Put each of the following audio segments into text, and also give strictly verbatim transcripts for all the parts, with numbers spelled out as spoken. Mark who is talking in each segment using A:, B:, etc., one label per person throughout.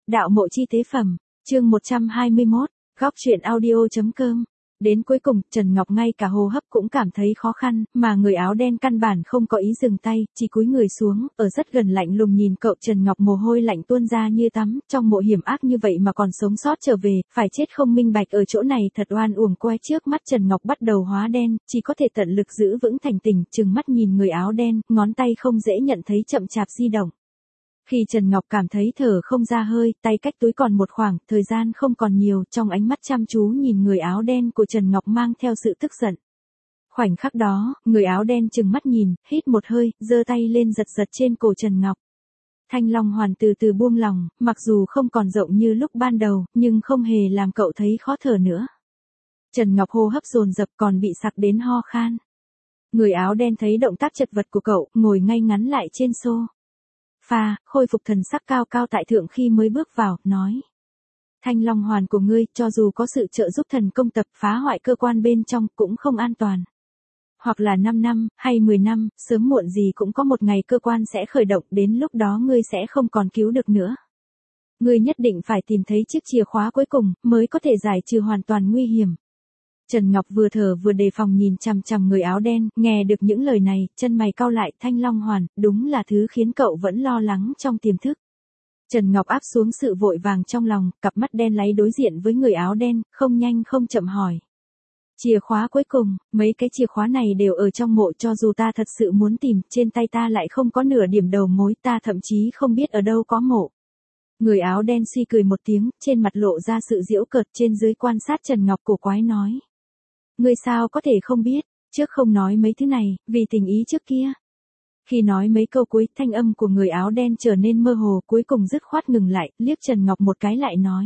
A: Đạo mộ chi tế phẩm, chương một trăm hai mươi mốt, góc truyện audio.com. Đến cuối cùng, Trần Ngọc ngay cả hô hấp cũng cảm thấy khó khăn, mà người áo đen căn bản không có ý dừng tay, chỉ cúi người xuống, ở rất gần lạnh lùng nhìn cậu. Trần Ngọc mồ hôi lạnh tuôn ra như tắm, trong mộ hiểm ác như vậy mà còn sống sót trở về, phải chết không minh bạch ở chỗ này thật oan uổng. Quay trước mắt Trần Ngọc bắt đầu hóa đen, chỉ có thể tận lực giữ vững thành tỉnh, trừng mắt nhìn người áo đen, ngón tay không dễ nhận thấy chậm chạp di động. Khi Trần Ngọc cảm thấy thở không ra hơi, tay cách túi còn một khoảng, thời gian không còn nhiều, trong ánh mắt chăm chú nhìn người áo đen của Trần Ngọc mang theo sự tức giận. Khoảnh khắc đó, người áo đen trừng mắt nhìn, hít một hơi, giơ tay lên giật giật trên cổ Trần Ngọc. Thanh long hoàn từ từ buông lòng, mặc dù không còn rộng như lúc ban đầu, nhưng không hề làm cậu thấy khó thở nữa. Trần Ngọc hô hấp dồn dập còn bị sặc đến ho khan. Người áo đen thấy động tác chật vật của cậu, ngồi ngay ngắn lại trên xô pha, khôi phục thần sắc cao cao tại thượng khi mới bước vào, nói. Thanh long hoàn của ngươi, cho dù có sự trợ giúp thần công tập phá hoại cơ quan bên trong, cũng không an toàn. Hoặc là năm năm, hay mười năm, sớm muộn gì cũng có một ngày cơ quan sẽ khởi động, đến lúc đó ngươi sẽ không còn cứu được nữa. Ngươi nhất định phải tìm thấy chiếc chìa khóa cuối cùng, mới có thể giải trừ hoàn toàn nguy hiểm. Trần Ngọc vừa thở vừa đề phòng nhìn chằm chằm người áo đen, nghe được những lời này, chân mày cau lại. Thanh long hoàn, đúng là thứ khiến cậu vẫn lo lắng trong tiềm thức. Trần Ngọc áp xuống sự vội vàng trong lòng, cặp mắt đen láy đối diện với người áo đen, không nhanh không chậm hỏi. Chìa khóa cuối cùng, mấy cái chìa khóa này đều ở trong mộ, cho dù ta thật sự muốn tìm, trên tay ta lại không có nửa điểm đầu mối, ta thậm chí không biết ở đâu có mộ. Người áo đen suy cười một tiếng, trên mặt lộ ra sự giễu cợt, trên dưới quan sát Trần Ngọc cổ quái nói. Ngươi sao có thể không biết, trước không nói mấy thứ này, vì tình ý trước kia. Khi nói mấy câu cuối, thanh âm của người áo đen trở nên mơ hồ, cuối cùng dứt khoát ngừng lại, liếc Trần Ngọc một cái lại nói.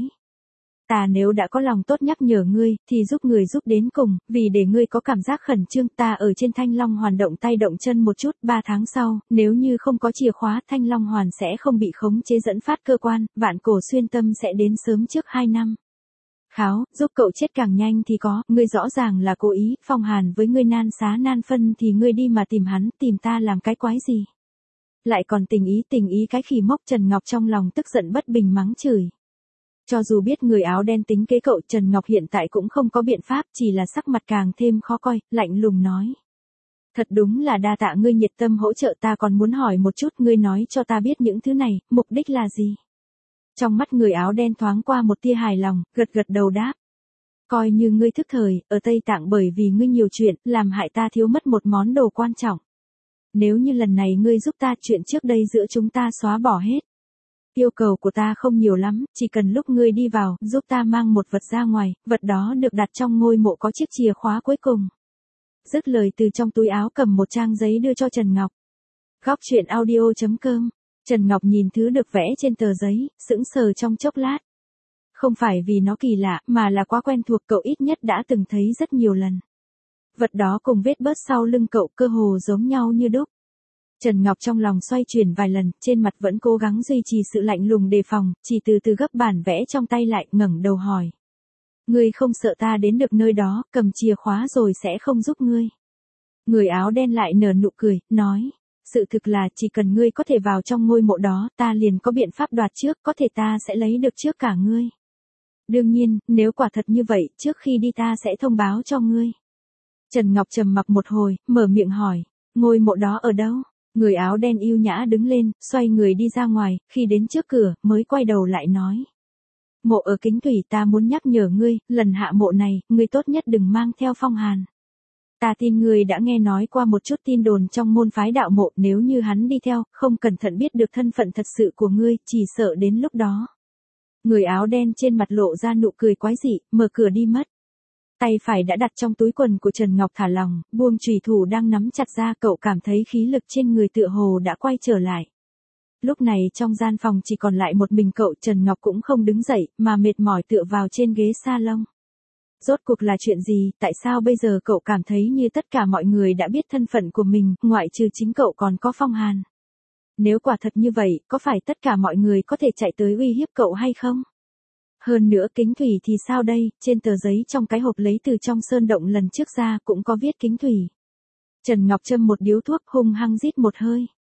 A: Ta nếu đã có lòng tốt nhắc nhở ngươi, thì giúp người giúp đến cùng, vì để ngươi có cảm giác khẩn trương, ta ở trên thanh long hoàn động tay động chân một chút, ba tháng sau, nếu như không có chìa khóa, thanh long hoàn sẽ không bị khống chế dẫn phát cơ quan, vạn cổ xuyên tâm sẽ đến sớm trước hai năm. Kháo, giúp cậu chết càng nhanh thì có, ngươi rõ ràng là cố ý, Phong Hàn với ngươi nan xá nan phân thì ngươi đi mà tìm hắn, tìm ta làm cái quái gì. Lại còn tình ý tình ý cái khỉ mốc. Trần Ngọc trong lòng tức giận bất bình mắng chửi. Cho dù biết người áo đen tính kế cậu, Trần Ngọc hiện tại cũng không có biện pháp, chỉ là sắc mặt càng thêm khó coi, lạnh lùng nói. Thật đúng là đa tạ ngươi nhiệt tâm hỗ trợ, ta còn muốn hỏi một chút, ngươi nói cho ta biết những thứ này, mục đích là gì? Trong mắt người áo đen thoáng qua một tia hài lòng, gật gật đầu đáp. Coi như ngươi thức thời, ở Tây Tạng bởi vì ngươi nhiều chuyện, làm hại ta thiếu mất một món đồ quan trọng. Nếu như lần này ngươi giúp ta, chuyện trước đây giữa chúng ta xóa bỏ hết. Yêu cầu của ta không nhiều lắm, chỉ cần lúc ngươi đi vào, giúp ta mang một vật ra ngoài, vật đó được đặt trong ngôi mộ có chiếc chìa khóa cuối cùng. Dứt lời từ trong túi áo cầm một trang giấy đưa cho Trần Ngọc. Góc truyện audio.com. Trần Ngọc nhìn thứ được vẽ trên tờ giấy, sững sờ trong chốc lát. Không phải vì nó kỳ lạ, mà là quá quen thuộc, cậu ít nhất đã từng thấy rất nhiều lần. Vật đó cùng vết bớt sau lưng cậu cơ hồ giống nhau như đúc. Trần Ngọc trong lòng xoay chuyển vài lần, trên mặt vẫn cố gắng duy trì sự lạnh lùng đề phòng, chỉ từ từ gấp bản vẽ trong tay lại, ngẩng đầu hỏi. Ngươi không sợ ta đến được nơi đó, cầm chìa khóa rồi sẽ không giúp ngươi. Người áo đen lại nở nụ cười, nói. Sự thực là chỉ cần ngươi có thể vào trong ngôi mộ đó, ta liền có biện pháp đoạt trước, có thể ta sẽ lấy được trước cả ngươi. Đương nhiên, nếu quả thật như vậy, trước khi đi ta sẽ thông báo cho ngươi. Trần Ngọc trầm mặc một hồi, mở miệng hỏi, ngôi mộ đó ở đâu? Người áo đen yêu nhã đứng lên, xoay người đi ra ngoài, khi đến trước cửa, mới quay đầu lại nói. Mộ ở Kính Thủy, ta muốn nhắc nhở ngươi, lần hạ mộ này, ngươi tốt nhất đừng mang theo Phong Hàn. Ta tin ngươi đã nghe nói qua một chút tin đồn trong môn phái đạo mộ, nếu như hắn đi theo, không cẩn thận biết được thân phận thật sự của ngươi, chỉ sợ đến lúc đó. Người áo đen trên mặt lộ ra nụ cười quái dị, mở cửa đi mất. Tay phải đã đặt trong túi quần của Trần Ngọc thả lỏng, buông chùy thủ đang nắm chặt ra, cậu cảm thấy khí lực trên người tựa hồ đã quay trở lại. Lúc này trong gian phòng chỉ còn lại một mình cậu, Trần Ngọc cũng không đứng dậy, mà mệt mỏi tựa vào trên ghế salon. Rốt cuộc là chuyện gì, tại sao bây giờ cậu cảm thấy như tất cả mọi người đã biết thân phận của mình, ngoại trừ chính cậu còn có Phong Hàn. Nếu quả thật như vậy, có phải tất cả mọi người có thể chạy tới uy hiếp cậu hay không? Hơn nữa Kính Thủy thì sao đây, trên tờ giấy trong cái hộp lấy từ trong sơn động lần trước ra cũng có viết Kính Thủy. Trần Ngọc châm một điếu thuốc hung hăng rít một hơi.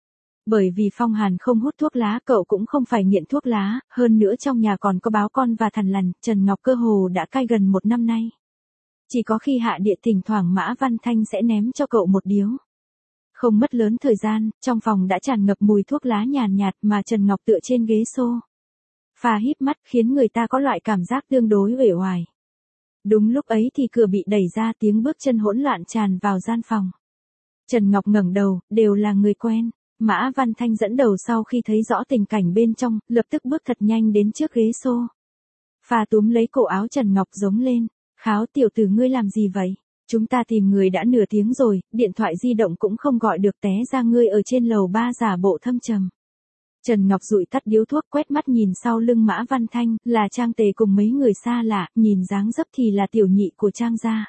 A: Bởi vì Phong Hàn không hút thuốc lá, cậu cũng không phải nghiện thuốc lá, hơn nữa trong nhà còn có báo con và thằn lằn, Trần Ngọc cơ hồ đã cai gần một năm nay. Chỉ có khi hạ địa thỉnh thoảng Mã Văn Thanh sẽ ném cho cậu một điếu. Không mất lớn thời gian, trong phòng đã tràn ngập mùi thuốc lá nhàn nhạt mà Trần Ngọc tựa trên ghế xô phà híp mắt khiến người ta có loại cảm giác tương đối uể oải. Đúng lúc ấy thì cửa bị đẩy ra, tiếng bước chân hỗn loạn tràn vào gian phòng. Trần Ngọc ngẩng đầu, đều là người quen. Mã Văn Thanh dẫn đầu sau khi thấy rõ tình cảnh bên trong, lập tức bước thật nhanh đến trước ghế xô phà túm lấy cổ áo Trần Ngọc giống lên. Kháo, tiểu tử ngươi làm gì vậy? Chúng ta tìm người đã nửa tiếng rồi, điện thoại di động cũng không gọi được, té ra ngươi ở trên lầu ba giả bộ thâm trầm. Trần Ngọc dụi tắt điếu thuốc, quét mắt nhìn sau lưng Mã Văn Thanh, là Trang Tề cùng mấy người xa lạ, nhìn dáng dấp thì là tiểu nhị của Trang gia.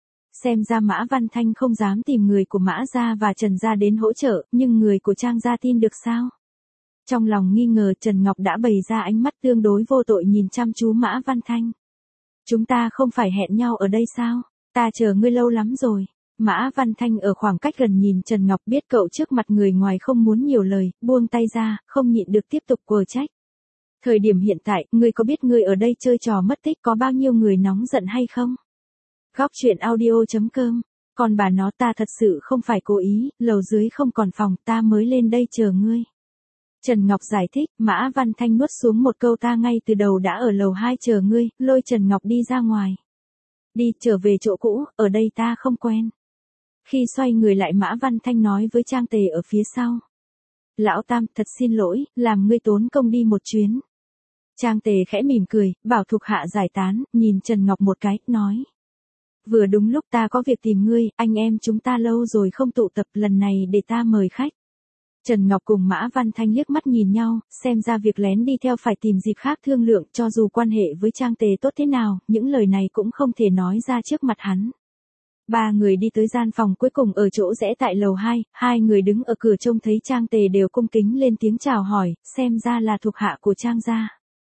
A: Xem ra Mã Văn Thanh không dám tìm người của Mã gia và Trần gia đến hỗ trợ, nhưng người của Trang gia tin được sao? Trong lòng nghi ngờ, Trần Ngọc đã bày ra ánh mắt tương đối vô tội nhìn chăm chú Mã Văn Thanh. Chúng ta không phải hẹn nhau ở đây sao? Ta chờ ngươi lâu lắm rồi. Mã Văn Thanh ở khoảng cách gần nhìn Trần Ngọc, biết cậu trước mặt người ngoài không muốn nhiều lời, buông tay ra, không nhịn được tiếp tục quở trách. Thời điểm hiện tại, ngươi có biết ngươi ở đây chơi trò mất tích có bao nhiêu người nóng giận hay không? Góc truyện audio chấm com. Còn bà nó, ta thật sự không phải cố ý, lầu dưới không còn phòng, ta mới lên đây chờ ngươi. Trần Ngọc giải thích, Mã Văn Thanh nuốt xuống một câu, ta ngay từ đầu đã ở lầu hai chờ ngươi, lôi Trần Ngọc đi ra ngoài. Đi, trở về chỗ cũ, ở đây ta không quen. Khi xoay người lại, Mã Văn Thanh nói với Trang Tề ở phía sau. Lão Tam, thật xin lỗi, làm ngươi tốn công đi một chuyến. Trang Tề khẽ mỉm cười, bảo thuộc hạ giải tán, nhìn Trần Ngọc một cái, nói. Vừa đúng lúc ta có việc tìm ngươi, anh em chúng ta lâu rồi không tụ tập, lần này để ta mời khách. Trần Ngọc cùng Mã Văn Thanh liếc mắt nhìn nhau, xem ra việc lén đi theo phải tìm dịp khác thương lượng, cho dù quan hệ với Trang Tề tốt thế nào, những lời này cũng không thể nói ra trước mặt hắn. Ba người đi tới gian phòng cuối cùng ở chỗ rẽ tại lầu hai, hai người đứng ở cửa trông thấy Trang Tề đều cung kính lên tiếng chào hỏi, xem ra là thuộc hạ của Trang gia.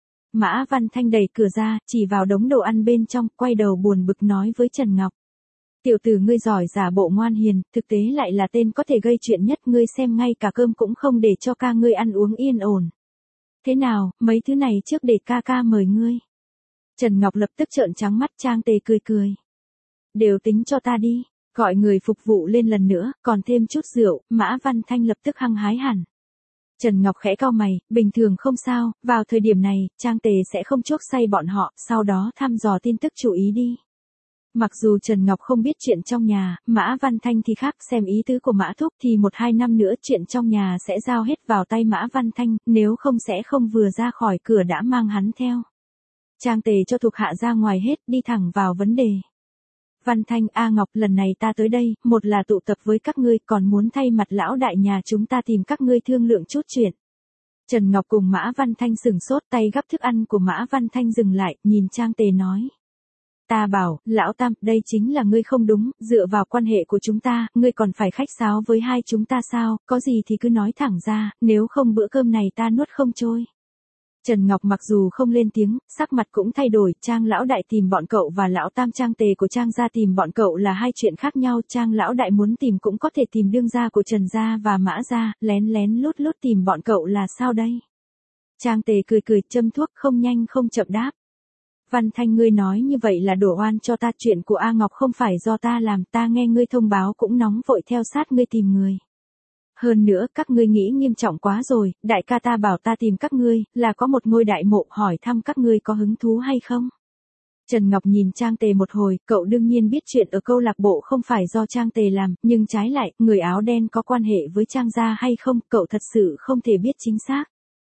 A: Mã Văn Thanh đẩy cửa ra, chỉ vào đống đồ ăn bên trong, quay đầu buồn bực nói với Trần Ngọc. Tiểu tử ngươi giỏi giả bộ ngoan hiền, thực tế lại là tên có thể gây chuyện nhất, ngươi xem ngay cả cơm cũng không để cho ca ngươi ăn uống yên ổn. Thế nào, mấy thứ này trước để ca ca mời ngươi. Trần Ngọc lập tức trợn trắng mắt. Trang Tề cười cười. Đều tính cho ta đi, gọi người phục vụ lên lần nữa, còn thêm chút rượu. Mã Văn Thanh lập tức hăng hái hẳn. Trần Ngọc khẽ cau mày, bình thường không sao, vào thời điểm này, Trang Tề sẽ không chuốc say bọn họ, sau đó thăm dò tin tức chú ý đi. Mặc dù Trần Ngọc không biết chuyện trong nhà, Mã Văn Thanh thì khác, xem ý tứ của Mã Thúc thì một hai năm nữa chuyện trong nhà sẽ giao hết vào tay Mã Văn Thanh, nếu không sẽ không vừa ra khỏi cửa đã mang hắn theo. Trang Tề cho thuộc hạ ra ngoài hết, đi thẳng vào vấn đề. Văn Thanh, A Ngọc, lần này ta tới đây, một là tụ tập với các ngươi, còn muốn thay mặt lão đại nhà chúng ta tìm các ngươi thương lượng chút chuyện. Trần Ngọc cùng Mã Văn Thanh sừng sốt, tay gắp thức ăn của Mã Văn Thanh dừng lại, nhìn Trang Tề nói. Ta bảo, lão Tam, đây chính là ngươi không đúng, dựa vào quan hệ của chúng ta, ngươi còn phải khách sáo với hai chúng ta sao, có gì thì cứ nói thẳng ra, nếu không bữa cơm này ta nuốt không trôi. Trần Ngọc mặc dù không lên tiếng, sắc mặt cũng thay đổi, Trang lão đại tìm bọn cậu và lão Tam Trang Tề của Trang gia tìm bọn cậu là hai chuyện khác nhau, Trang lão đại muốn tìm cũng có thể tìm đương gia của Trần gia và Mã gia, lén lén lút lút tìm bọn cậu là sao đây? Trang Tề cười cười, châm thuốc, không nhanh không chậm đáp. Văn Thanh, ngươi nói như vậy là đổ oan cho ta, chuyện của A Ngọc không phải do ta làm, ta nghe ngươi thông báo cũng nóng vội theo sát ngươi tìm người. Hơn nữa, các ngươi nghĩ nghiêm trọng quá rồi, đại ca ta bảo ta tìm các ngươi, là có một ngôi đại mộ, hỏi thăm các ngươi có hứng thú hay không? Trần Ngọc nhìn Trang Tề một hồi, cậu đương nhiên biết chuyện ở câu lạc bộ không phải do Trang Tề làm, nhưng trái lại, người áo đen có quan hệ với Trang gia hay không, cậu thật sự không thể biết chính xác.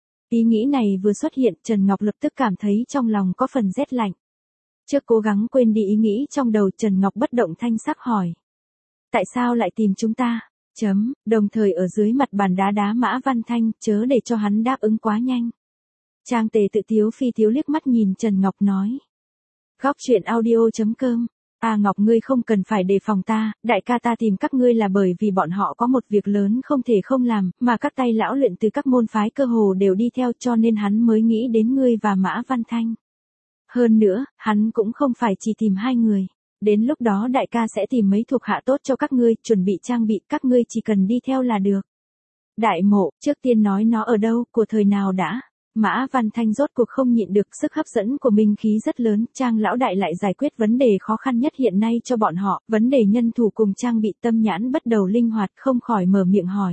A: Ý nghĩ này vừa xuất hiện, Trần Ngọc lập tức cảm thấy trong lòng có phần rét lạnh. Trước cố gắng quên đi ý nghĩ trong đầu, Trần Ngọc bất động thanh sắc hỏi. Tại sao lại tìm chúng ta? Chấm, đồng thời ở dưới mặt bàn đá đá Mã Văn Thanh, chớ để cho hắn đáp ứng quá nhanh. Trang Tề tự tiếu phi tiếu liếc mắt nhìn Trần Ngọc nói. Góc truyện audio chấm com. A Ngọc, ngươi không cần phải đề phòng ta, đại ca ta tìm các ngươi là bởi vì bọn họ có một việc lớn không thể không làm, mà các tay lão luyện từ các môn phái cơ hồ đều đi theo, cho nên hắn mới nghĩ đến ngươi và Mã Văn Thanh. Hơn nữa, hắn cũng không phải chỉ tìm hai người. Đến lúc đó đại ca sẽ tìm mấy thuộc hạ tốt cho các ngươi, chuẩn bị trang bị, các ngươi chỉ cần đi theo là được. Đại mộ, trước tiên nói nó ở đâu, của thời nào đã. Mã Văn Thanh rốt cuộc không nhịn được sức hấp dẫn của minh khí rất lớn, Trang lão đại lại giải quyết vấn đề khó khăn nhất hiện nay cho bọn họ, vấn đề nhân thủ cùng trang bị tâm nhãn bất đầu linh hoạt không khỏi mở miệng hỏi.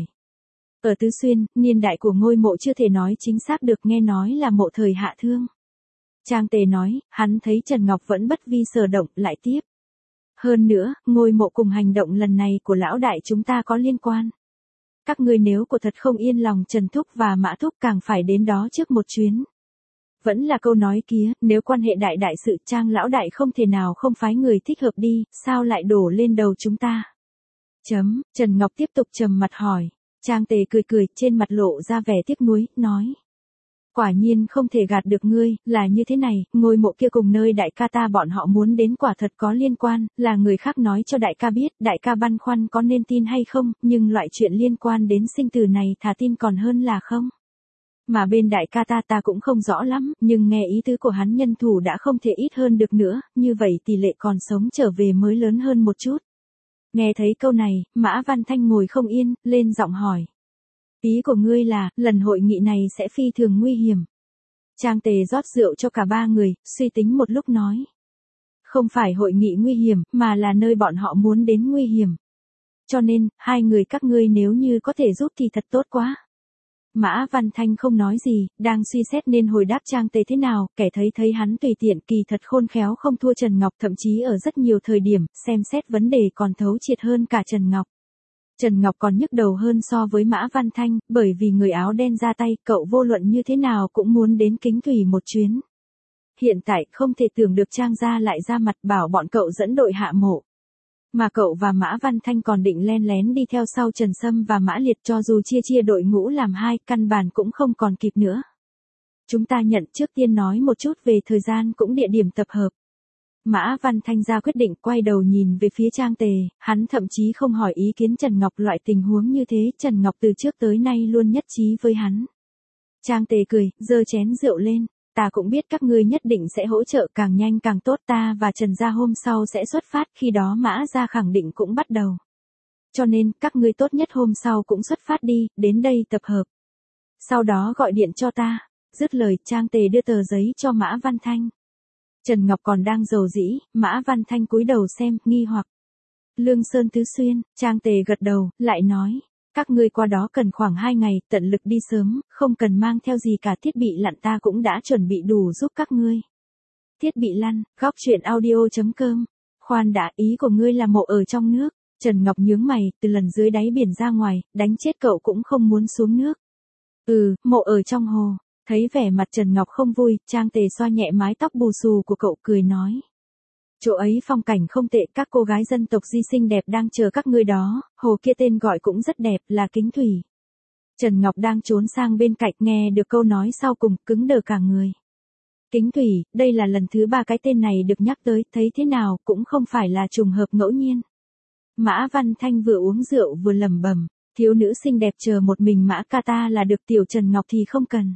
A: Ở Tứ Xuyên, niên đại của ngôi mộ chưa thể nói chính xác được, nghe nói là mộ thời Hạ Thương. Trang Tề nói, hắn thấy Trần Ngọc vẫn bất vi sở động, lại tiếp. Hơn nữa, ngôi mộ cùng hành động lần này của lão đại chúng ta có liên quan. Các ngươi nếu của thật không yên lòng Trần Thúc và Mã Thúc càng phải đến đó trước một chuyến. Vẫn là câu nói kia, nếu quan hệ đại đại sự Trang lão đại không thể nào không phái người thích hợp đi, sao lại đổ lên đầu chúng ta. Chấm, Trần Ngọc tiếp tục trầm mặt hỏi. Trang Tề cười cười, trên mặt lộ ra vẻ tiếc nuối, nói. Quả nhiên không thể gạt được ngươi, là như thế này, ngôi mộ kia cùng nơi đại ca ta bọn họ muốn đến quả thật có liên quan, là người khác nói cho đại ca biết, đại ca băn khoăn có nên tin hay không, nhưng loại chuyện liên quan đến sinh tử này thà tin còn hơn là không. Mà bên đại ca ta ta cũng không rõ lắm, nhưng nghe ý tứ của hắn nhân thủ đã không thể ít hơn được nữa, như vậy tỷ lệ còn sống trở về mới lớn hơn một chút. Nghe thấy câu này, Mã Văn Thanh ngồi không yên, lên giọng hỏi. Ý của ngươi là, lần hội nghị này sẽ phi thường nguy hiểm. Trang Tề rót rượu cho cả ba người, suy tính một lúc nói. Không phải hội nghị nguy hiểm, mà là nơi bọn họ muốn đến nguy hiểm. Cho nên, hai người các ngươi nếu như có thể giúp thì thật tốt quá. Mã Văn Thanh không nói gì, đang suy xét nên hồi đáp Trang Tề thế nào, kẻ thấy thấy hắn tùy tiện kỳ thật khôn khéo không thua Trần Ngọc, thậm chí ở rất nhiều thời điểm, xem xét vấn đề còn thấu triệt hơn cả Trần Ngọc. Trần Ngọc còn nhức đầu hơn so với Mã Văn Thanh, bởi vì người áo đen ra tay, cậu vô luận như thế nào cũng muốn đến Kính Thủy một chuyến. Hiện tại không thể tưởng được Trang gia lại ra mặt bảo bọn cậu dẫn đội hạ mộ. Mà cậu và Mã Văn Thanh còn định len lén đi theo sau Trần Sâm và Mã Liệt, cho dù chia chia đội ngũ làm hai, căn bản cũng không còn kịp nữa. Chúng ta nhận trước tiên nói một chút về thời gian cũng địa điểm tập hợp. Mã Văn Thanh ra quyết định, quay đầu nhìn về phía Trang Tề, hắn thậm chí không hỏi ý kiến Trần Ngọc, loại tình huống như thế Trần Ngọc từ trước tới nay luôn nhất trí với hắn. Trang Tề cười, giơ chén rượu lên, ta cũng biết các ngươi nhất định sẽ hỗ trợ càng nhanh càng tốt, ta và Trần gia hôm sau sẽ xuất phát, khi đó Mã gia khẳng định cũng bắt đầu. Cho nên, các ngươi tốt nhất hôm sau cũng xuất phát đi, đến đây tập hợp. Sau đó gọi điện cho ta. Dứt lời, Trang Tề đưa tờ giấy cho Mã Văn Thanh. Trần Ngọc còn đang rầu rĩ, Mã Văn Thanh cúi đầu xem, nghi hoặc. Lương Sơn Tứ Xuyên, Trang Tề gật đầu, lại nói. Các ngươi qua đó cần khoảng hai ngày, tận lực đi sớm, không cần mang theo gì cả, thiết bị lặn ta cũng đã chuẩn bị đủ giúp các ngươi. Thiết bị lặn, góc truyện audio chấm com. Khoan đã, ý của ngươi là mộ ở trong nước. Trần Ngọc nhướng mày, từ lần dưới đáy biển ra ngoài, đánh chết cậu cũng không muốn xuống nước. Ừ, mộ ở trong hồ. Thấy vẻ mặt Trần Ngọc không vui, Trang Tề xoa nhẹ mái tóc bù xù của cậu, cười nói. Chỗ ấy phong cảnh không tệ, các cô gái dân tộc Di xinh đẹp đang chờ các ngươi đó, hồ kia tên gọi cũng rất đẹp, là Kính Thủy. Trần Ngọc đang trốn sang bên cạnh, nghe được câu nói sau cùng, cứng đờ cả người. Kính Thủy, đây là lần thứ ba cái tên này được nhắc tới, thấy thế nào, cũng không phải là trùng hợp ngẫu nhiên. Mã Văn Thanh vừa uống rượu vừa lẩm bẩm, thiếu nữ xinh đẹp chờ một mình Mã ca ta là được, tiểu Trần Ngọc thì không cần.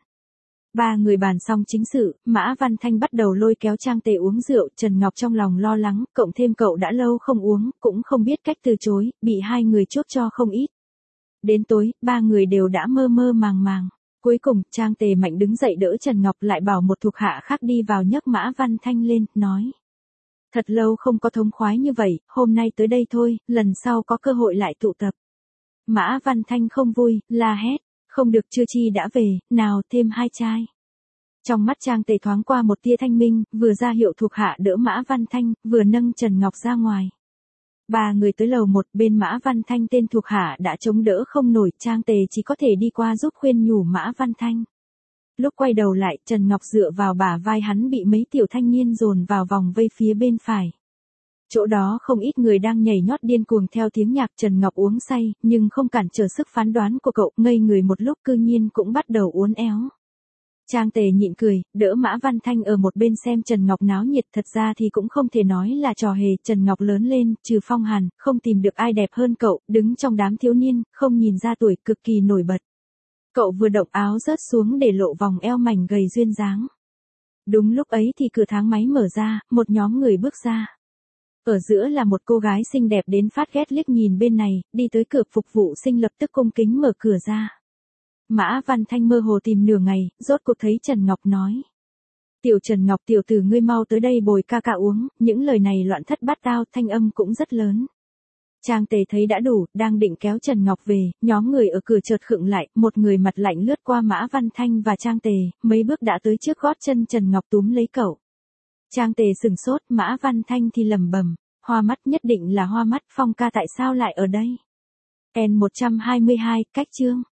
A: Ba người bàn xong chính sự, Mã Văn Thanh bắt đầu lôi kéo Trang Tề uống rượu, Trần Ngọc trong lòng lo lắng, cộng thêm cậu đã lâu không uống, cũng không biết cách từ chối, bị hai người chuốc cho không ít. Đến tối, ba người đều đã mơ mơ màng màng. Cuối cùng, Trang Tề mạnh đứng dậy đỡ Trần Ngọc, lại bảo một thuộc hạ khác đi vào nhấc Mã Văn Thanh lên, nói. Thật lâu không có thống khoái như vậy, hôm nay tới đây thôi, lần sau có cơ hội lại tụ tập. Mã Văn Thanh không vui, la hét. Không được, chưa chi đã về, nào thêm hai chai. Trong mắt Trang Tề thoáng qua một tia thanh minh, vừa ra hiệu thuộc hạ đỡ Mã Văn Thanh, vừa nâng Trần Ngọc ra ngoài. Ba người tới lầu một, bên Mã Văn Thanh tên thuộc hạ đã chống đỡ không nổi, Trang Tề chỉ có thể đi qua giúp khuyên nhủ Mã Văn Thanh. Lúc quay đầu lại, Trần Ngọc dựa vào bả vai hắn, bị mấy tiểu thanh niên dồn vào vòng vây phía bên phải. Chỗ đó không ít người đang nhảy nhót điên cuồng theo tiếng nhạc. Trần Ngọc uống say, nhưng không cản trở sức phán đoán của cậu, ngây người một lúc cư nhiên cũng bắt đầu uốn éo. Trang Tề nhịn cười, đỡ Mã Văn Thanh ở một bên xem Trần Ngọc náo nhiệt, thật ra thì cũng không thể nói là trò hề, Trần Ngọc lớn lên, trừ Phong Hàn, không tìm được ai đẹp hơn cậu, đứng trong đám thiếu niên, không nhìn ra tuổi, cực kỳ nổi bật. Cậu vừa động áo rớt xuống để lộ vòng eo mảnh gầy duyên dáng. Đúng lúc ấy thì cửa thang máy mở ra, một nhóm người bước ra. Ở giữa là một cô gái xinh đẹp đến phát ghét, liếc nhìn bên này, đi tới cửa, phục vụ sinh lập tức cung kính mở cửa ra. Mã Văn Thanh mơ hồ tìm nửa ngày, rốt cuộc thấy Trần Ngọc nói. Tiểu Trần Ngọc tiểu tử ngươi mau tới đây bồi ca ca uống, những lời này loạn thất bát tao, thanh âm cũng rất lớn. Trang Tề thấy đã đủ, đang định kéo Trần Ngọc về, nhóm người ở cửa chợt khựng lại, một người mặt lạnh lướt qua Mã Văn Thanh và Trang Tề, mấy bước đã tới trước gót chân Trần Ngọc túm lấy cậu. Trang Tề sừng sốt, Mã Văn Thanh thì lẩm bẩm, hoa mắt nhất định là hoa mắt, Phong ca tại sao lại ở đây? N một trăm hai mươi hai, cách chương.